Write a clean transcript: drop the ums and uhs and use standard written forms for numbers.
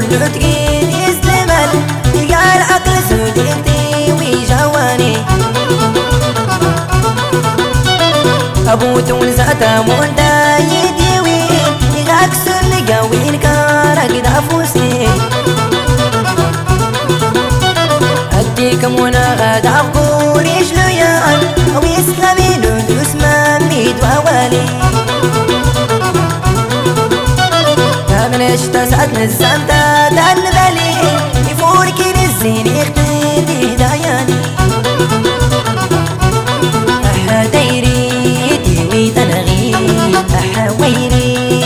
كله تقيل يسلمل يلقى العقل سوديتي ويجواني أبو تونس أتامون دا يديوي يغاك سن قوين كارك دافوسي أديكم وانا غاد عقوري شلويان أو يسلمي ندوس ماميد ووالي من اشتا سعدنا الزمتا دان